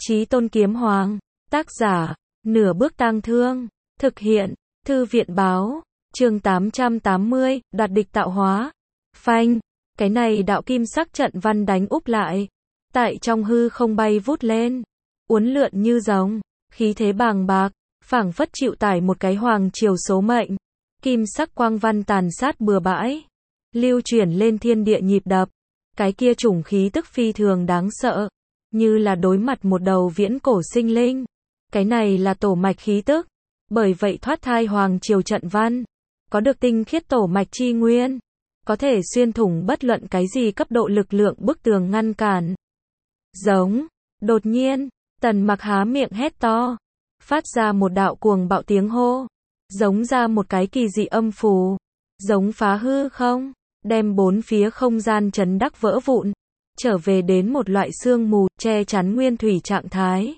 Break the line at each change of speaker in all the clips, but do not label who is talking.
Chí Tôn Kiếm Hoàng. Tác giả, Nửa Bước Tang Thương. Thực hiện, Thư viện báo. Chương 880, đoạt địch tạo hóa. Phanh, cái này đạo kim sắc trận văn đánh úp lại. Tại trong hư không bay vút lên. Uốn lượn như rồng, khí thế bàng bạc, phảng phất chịu tải một cái hoàng triều số mệnh. Kim sắc quang văn tàn sát bừa bãi, lưu chuyển lên thiên địa nhịp đập. Cái kia chủng khí tức phi thường đáng sợ, như là đối mặt một đầu viễn cổ sinh linh. Cái này là tổ mạch khí tức, bởi vậy thoát thai hoàng triều trận văn, có được tinh khiết tổ mạch chi nguyên, có thể xuyên thủng bất luận cái gì cấp độ lực lượng bức tường ngăn cản. Giống, đột nhiên, Tần Mặc há miệng hét to, phát ra một đạo cuồng bạo tiếng hô, giống ra một cái kỳ dị âm phù, giống phá hư không, đem bốn phía không gian chấn đắc vỡ vụn, trở về đến một loại sương mù, che chắn nguyên thủy trạng thái.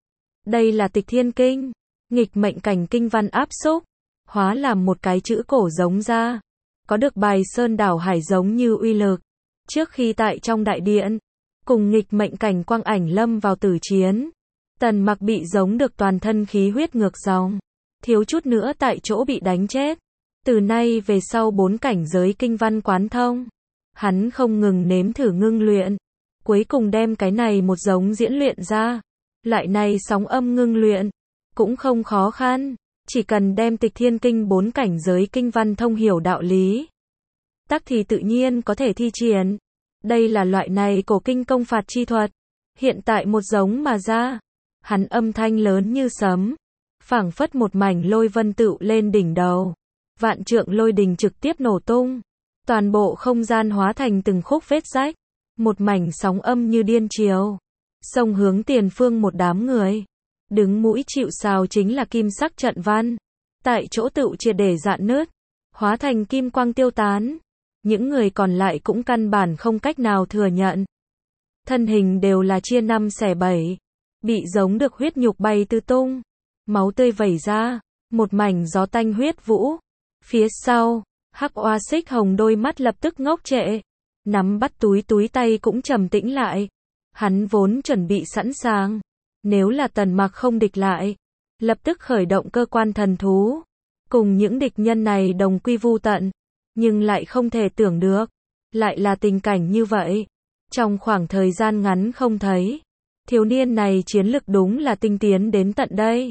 Đây là Tịch Thiên Kinh, nghịch mệnh cảnh kinh văn áp xúc, hóa làm một cái chữ cổ giống ra, có được bài sơn đảo hải giống như uy lực. Trước khi tại trong đại điện, cùng nghịch mệnh cảnh quang ảnh lâm vào tử chiến, Tần Mặc bị giống được toàn thân khí huyết ngược dòng, thiếu chút nữa tại chỗ bị đánh chết. Từ nay về sau 4 cảnh giới kinh văn quán thông, hắn không ngừng nếm thử ngưng luyện, cuối cùng đem cái này một giống diễn luyện ra. Loại này sóng âm ngưng luyện, cũng không khó khăn, chỉ cần đem Tịch Thiên Kinh 4 cảnh giới kinh văn thông hiểu đạo lý, tắc thì tự nhiên có thể thi triển. Đây là loại này cổ kinh công phạt chi thuật, hiện tại một giống mà ra, hắn âm thanh lớn như sấm, phảng phất một mảnh lôi vân tựu lên đỉnh đầu, vạn trượng lôi đình trực tiếp nổ tung, toàn bộ không gian hóa thành từng khúc vết rách, một mảnh sóng âm như điên triều, xông hướng tiền phương một đám người, đứng mũi chịu sào chính là kim sắc trận văn, tại chỗ tựu triệt để rạn nứt, hóa thành kim quang tiêu tán. Những người còn lại cũng căn bản không cách nào thừa nhận. Thân hình đều là chia 5 xẻ 7, bị giống được huyết nhục bay tứ tung, máu tươi vẩy ra, một mảnh gió tanh huyết vũ. Phía sau, Hắc Oa Xích Hồng đôi mắt lập tức ngốc trệ, nắm bắt túi tay cũng trầm tĩnh lại. Hắn vốn chuẩn bị sẵn sàng, nếu là Tần Mặc không địch lại, lập tức khởi động cơ quan thần thú, cùng những địch nhân này đồng quy vu tận. Nhưng lại không thể tưởng được, lại là tình cảnh như vậy. Trong khoảng thời gian ngắn không thấy, thiếu niên này chiến lực đúng là tinh tiến đến tận đây.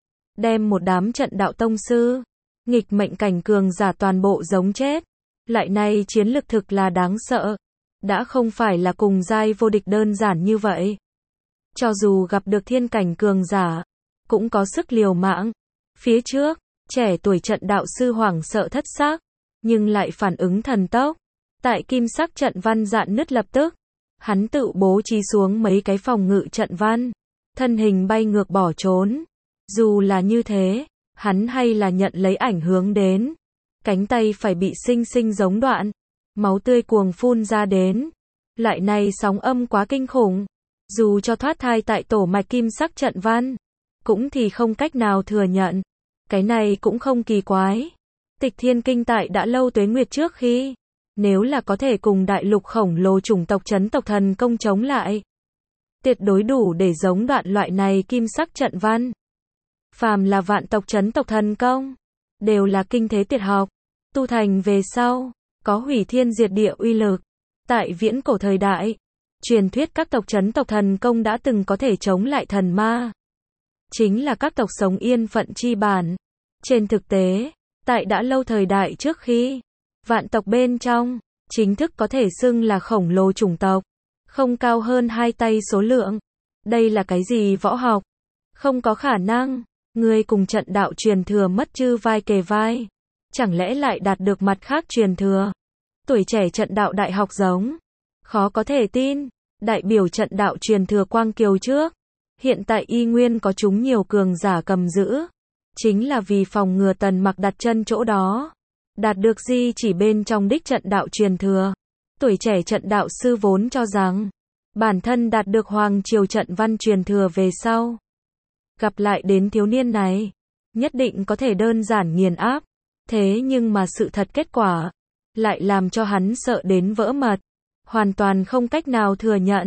Đem một đám trận đạo tông sư, nghịch mệnh cảnh cường giả toàn bộ giống chết. Lại này chiến lực thực là đáng sợ. Đã không phải là cùng giai vô địch đơn giản như vậy. Cho dù gặp được thiên cảnh cường giả, cũng có sức liều mạng. Phía trước, trẻ tuổi trận đạo sư hoảng sợ thất xác, nhưng lại phản ứng thần tốc. Tại kim sắc trận văn rạn nứt lập tức, hắn tự bố trí xuống mấy cái phòng ngự trận văn, thân hình bay ngược bỏ trốn. Dù là như thế, hắn hay là nhận lấy ảnh hưởng đến, cánh tay phải bị sinh sinh giống đoạn, máu tươi cuồng phun ra đến. Lại này sóng âm quá kinh khủng, dù cho thoát thai tại tổ mạch kim sắc trận văn, cũng thì không cách nào thừa nhận. Cái này cũng không kỳ quái. Tịch Thiên Kinh tại đã lâu tuế nguyệt trước khi, nếu là có thể cùng đại lục khổng lồ chủng tộc chấn tộc thần công chống lại, tuyệt đối đủ để giống đoạn loại này kim sắc trận văn. Phàm là vạn tộc chấn tộc thần công, đều là kinh thế tuyệt học, tu thành về sau, có hủy thiên diệt địa uy lực. Tại viễn cổ thời đại, truyền thuyết các tộc chấn tộc thần công đã từng có thể chống lại thần ma, chính là các tộc sống yên phận chi bản. Trên thực tế, tại đã lâu thời đại trước khi, vạn tộc bên trong, chính thức có thể xưng là khổng lồ chủng tộc, không cao hơn 2 tay số lượng. Đây là cái gì võ học? Không có khả năng, người cùng trận đạo truyền thừa mất chư vai kề vai. Chẳng lẽ lại đạt được mặt khác truyền thừa? Tuổi trẻ trận đạo đại học giống. Khó có thể tin, đại biểu trận đạo truyền thừa Quang Kiều trước. Hiện tại y nguyên có chúng nhiều cường giả cầm giữ. Chính là vì phòng ngừa Tần Mặc đặt chân chỗ đó, đạt được gì chỉ bên trong đích trận đạo truyền thừa. Tuổi trẻ trận đạo sư vốn cho rằng, bản thân đạt được hoàng triều trận văn truyền thừa về sau. Gặp lại đến thiếu niên này, nhất định có thể đơn giản nghiền áp. Thế nhưng mà sự thật kết quả, lại làm cho hắn sợ đến vỡ mật. Hoàn toàn không cách nào thừa nhận.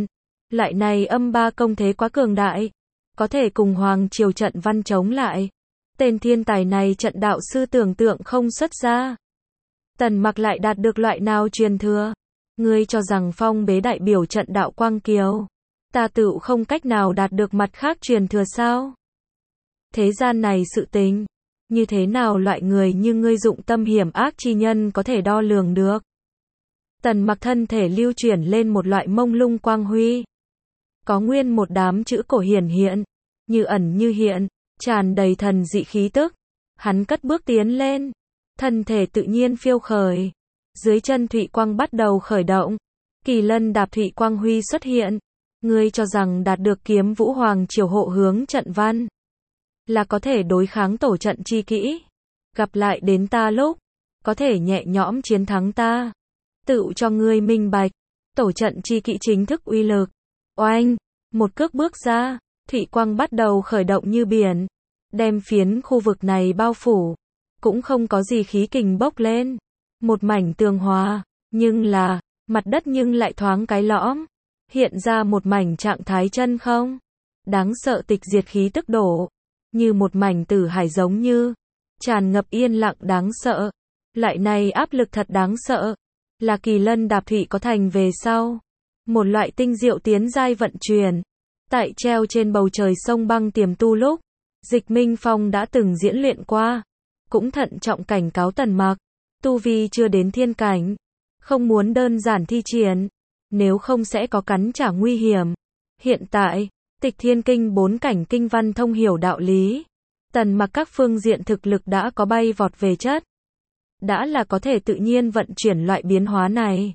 Lại này âm ba công thế quá cường đại, có thể cùng Hoàng Triều trận văn chống lại. Tên thiên tài này trận đạo sư tưởng tượng không xuất ra. Tần Mặc lại đạt được loại nào truyền thừa? Ngươi cho rằng phong bế đại biểu trận đạo quang kiều, ta tự không cách nào đạt được mặt khác truyền thừa sao? Thế gian này sự tình, như thế nào loại người như ngươi dụng tâm hiểm ác chi nhân có thể đo lường được? Tần Mặc thân thể lưu chuyển lên một loại mông lung quang huy. Có nguyên một đám chữ cổ hiển hiện, như ẩn như hiện, tràn đầy thần dị khí tức. Hắn cất bước tiến lên, thân thể tự nhiên phiêu khởi. Dưới chân thụy quang bắt đầu khởi động, kỳ lân đạp thụy quang huy xuất hiện. Ngươi cho rằng đạt được kiếm vũ Hoàng Triều hộ hướng trận văn là có thể đối kháng tổ trận chi kỹ, gặp lại đến ta lúc có thể nhẹ nhõm chiến thắng ta. Tự cho ngươi minh bạch, tổ trận chi kỹ chính thức uy lực. Oanh, một cước bước ra, thụy quang bắt đầu khởi động như biển, đem phiến khu vực này bao phủ, cũng không có gì khí kình bốc lên, một mảnh tường hòa, nhưng là, mặt đất nhưng lại thoáng cái lõm, hiện ra một mảnh trạng thái chân không. Đáng sợ tịch diệt khí tức đổ, như một mảnh tử hải giống như, tràn ngập yên lặng đáng sợ. Lại này áp lực thật đáng sợ, là kỳ lân đạp thụy có thành về sau. Một loại tinh diệu tiến giai vận chuyển. Tại treo trên bầu trời sông băng tiềm tu lúc, Dịch Minh Phong đã từng diễn luyện qua, cũng thận trọng cảnh cáo Tần Mặc, tu vi chưa đến thiên cảnh, không muốn đơn giản thi triển, nếu không sẽ có cắn trả nguy hiểm. Hiện tại, Tịch Thiên Kinh 4 cảnh kinh văn thông hiểu đạo lý, Tần Mặc các phương diện thực lực đã có bay vọt về chất, đã là có thể tự nhiên vận chuyển loại biến hóa này.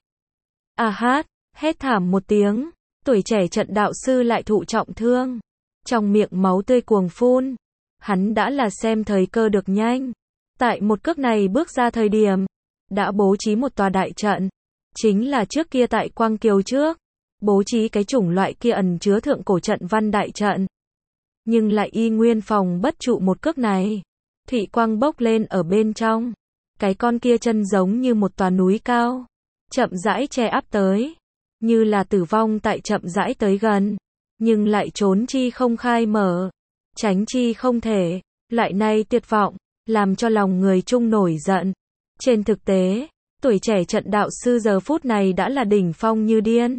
A hát, hét thảm một tiếng, tuổi trẻ trận đạo sư lại thụ trọng thương, trong miệng máu tươi cuồng phun. Hắn đã là xem thời cơ được nhanh, tại một cước này bước ra thời điểm, đã bố trí một tòa đại trận, chính là trước kia tại Quang Kiều trước, bố trí cái chủng loại kia ẩn chứa thượng cổ trận văn đại trận. Nhưng lại y nguyên phòng bất trụ một cước này. Thụy quang bốc lên ở bên trong, cái con kia chân giống như một tòa núi cao, chậm rãi che áp tới, như là tử vong tại chậm rãi tới gần, nhưng lại trốn chi không khai mở, tránh chi không thể, lại nay tuyệt vọng, làm cho lòng người chung nổi giận. Trên thực tế, tuổi trẻ trận đạo sư giờ phút này đã là đỉnh phong như điên.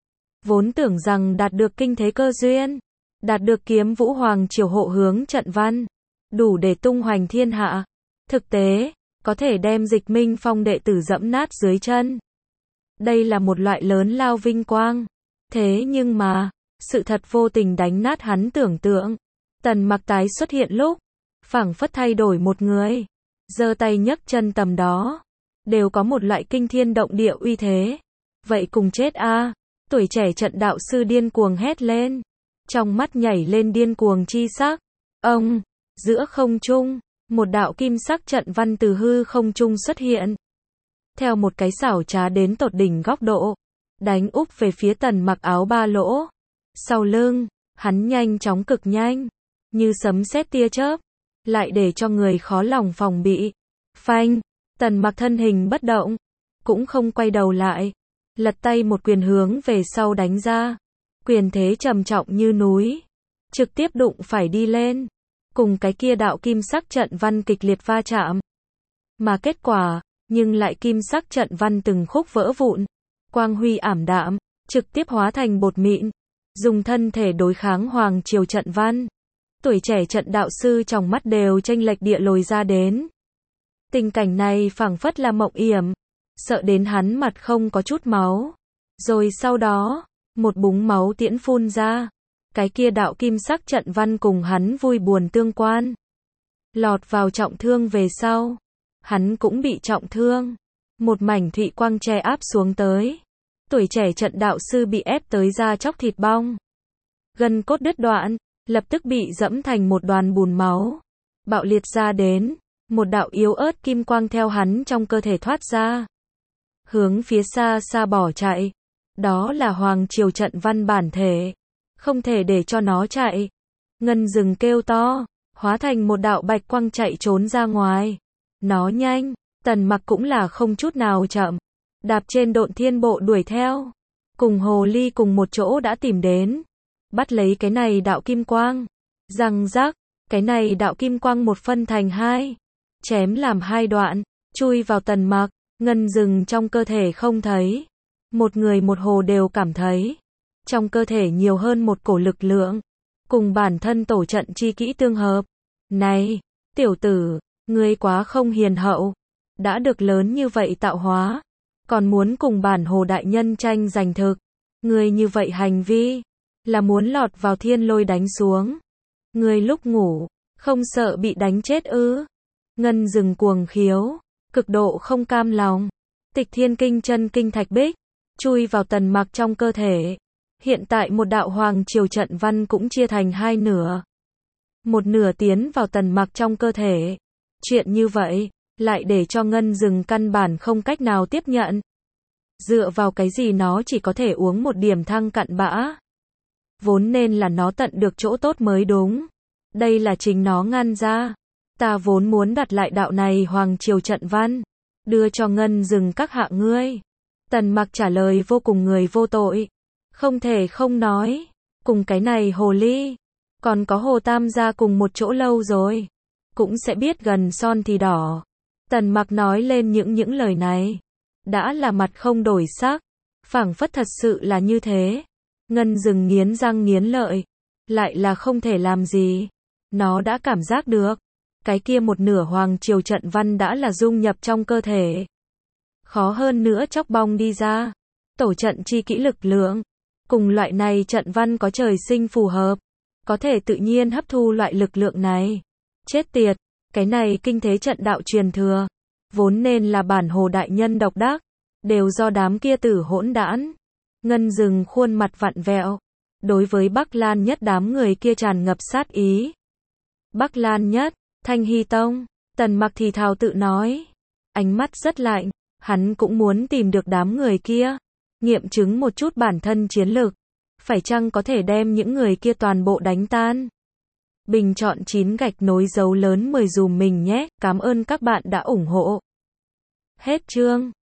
Vốn tưởng rằng đạt được kinh thế cơ duyên, đạt được kiếm vũ Hoàng Triều hộ hướng trận văn, đủ để tung hoành thiên hạ. Thực tế, có thể đem Dịch Minh Phong đệ tử dẫm nát dưới chân. Đây là một loại lớn lao vinh quang. Thế nhưng mà, sự thật vô tình đánh nát hắn tưởng tượng. Tần Mặc tái xuất hiện lúc, phảng phất thay đổi một người, giơ tay nhấc chân tầm đó, đều có một loại kinh thiên động địa uy thế. Vậy cùng chết a! Tuổi trẻ trận đạo sư điên cuồng hét lên, trong mắt nhảy lên điên cuồng chi sắc. Ông, giữa không trung, một đạo kim sắc trận văn từ hư không trung xuất hiện. Theo một cái xảo trá đến tột đỉnh góc độ, đánh úp về phía Tần Mặc áo ba lỗ. Sau lưng, hắn nhanh chóng cực nhanh, như sấm sét tia chớp, lại để cho người khó lòng phòng bị. Phanh, Tần Mặc thân hình bất động, cũng không quay đầu lại, lật tay một quyền hướng về sau đánh ra. Quyền thế trầm trọng như núi, trực tiếp đụng phải đi lên, cùng cái kia đạo kim sắc trận văn kịch liệt va chạm. Mà kết quả, nhưng lại kim sắc trận văn từng khúc vỡ vụn, quang huy ảm đạm, trực tiếp hóa thành bột mịn, dùng thân thể đối kháng Hoàng Triều trận văn. Tuổi trẻ trận đạo sư trong mắt đều chênh lệch địa lồi ra đến. Tình cảnh này phảng phất là mộng yểm, sợ đến hắn mặt không có chút máu. Rồi sau đó, một búng máu tiễn phun ra, cái kia đạo kim sắc trận văn cùng hắn vui buồn tương quan. Lọt vào trọng thương về sau, hắn cũng bị trọng thương. Một mảnh thụy quang che áp xuống tới. Tuổi trẻ trận đạo sư bị ép tới da chóc thịt bong. Gân cốt đứt đoạn, lập tức bị dẫm thành một đoàn bùn máu. Bạo liệt ra đến, một đạo yếu ớt kim quang theo hắn trong cơ thể thoát ra. Hướng phía xa xa bỏ chạy. Đó là Hoàng Triều trận văn bản thể. Không thể để cho nó chạy. Ngân rừng kêu to, hóa thành một đạo bạch quang chạy trốn ra ngoài. Nó nhanh, Tần Mặc cũng là không chút nào chậm. Đạp trên độn thiên bộ đuổi theo. cùng hồ ly cùng một chỗ đã tìm đến, bắt lấy cái này đạo kim quang. Răng rắc, cái này đạo kim quang một phân thành hai, chém làm hai đoạn, chui vào Tần Mặc, ngân dừng trong cơ thể không thấy. Một người một hồ đều cảm thấy, trong cơ thể nhiều hơn một cổ lực lượng, cùng bản thân tổ trận chi kỹ tương hợp. Này, tiểu tử, ngươi quá không hiền hậu, đã được lớn như vậy tạo hóa, còn muốn cùng bản hồ đại nhân tranh giành thực. Ngươi như vậy hành vi, là muốn lọt vào thiên lôi đánh xuống. Ngươi lúc ngủ, không sợ bị đánh chết ư? Ngân dừng cuồng khiếu, cực độ không cam lòng. Tịch Thiên Kinh chân kinh thạch bích, chui vào Tần Mặc trong cơ thể. Hiện tại một đạo hoàng triều trận văn cũng chia thành hai nửa. Một nửa tiến vào Tần Mặc trong cơ thể. Chuyện như vậy, lại để cho Ngân dừng căn bản không cách nào tiếp nhận. Dựa vào cái gì nó chỉ có thể uống một điểm thăng cặn bã. Vốn nên là nó tận được chỗ tốt mới đúng. Đây là chính nó ngăn ra. Ta vốn muốn đặt lại đạo này hoàng triều trận văn, đưa cho Ngân dừng các hạ ngươi. Tần Mặc trả lời vô cùng người vô tội. Không thể không nói, cùng cái này hồ ly, còn có Hồ Tam gia cùng một chỗ lâu rồi, cũng sẽ biết gần son thì đỏ. Tần Mặc nói lên những lời này, đã là mặt không đổi sắc, phảng phất thật sự là như thế. Ngân dừng nghiến răng nghiến lợi, lại là không thể làm gì. Nó đã cảm giác được, cái kia một nửa hoàng triều trận văn đã là dung nhập trong cơ thể. Khó hơn nữa chóc bong đi ra. Tổ trận chi kỹ lực lượng, cùng loại này trận văn có trời sinh phù hợp, có thể tự nhiên hấp thu loại lực lượng này. Chết tiệt, cái này kinh thế trận đạo truyền thừa, vốn nên là bản hồ đại nhân độc đắc, đều do đám kia tử hỗn đản. Ngân dừng khuôn mặt vặn vẹo, đối với Bắc Lan Nhất đám người kia tràn ngập sát ý. Bắc Lan Nhất, Thanh Hy Tông, Tần Mặc thì thào tự nói, ánh mắt rất lạnh, hắn cũng muốn tìm được đám người kia, nghiệm chứng một chút bản thân chiến lực, phải chăng có thể đem những người kia toàn bộ đánh tan. Bình chọn 9 gạch nối dấu lớn 10 dùm mình nhé, cảm ơn các bạn đã ủng hộ. Hết chương.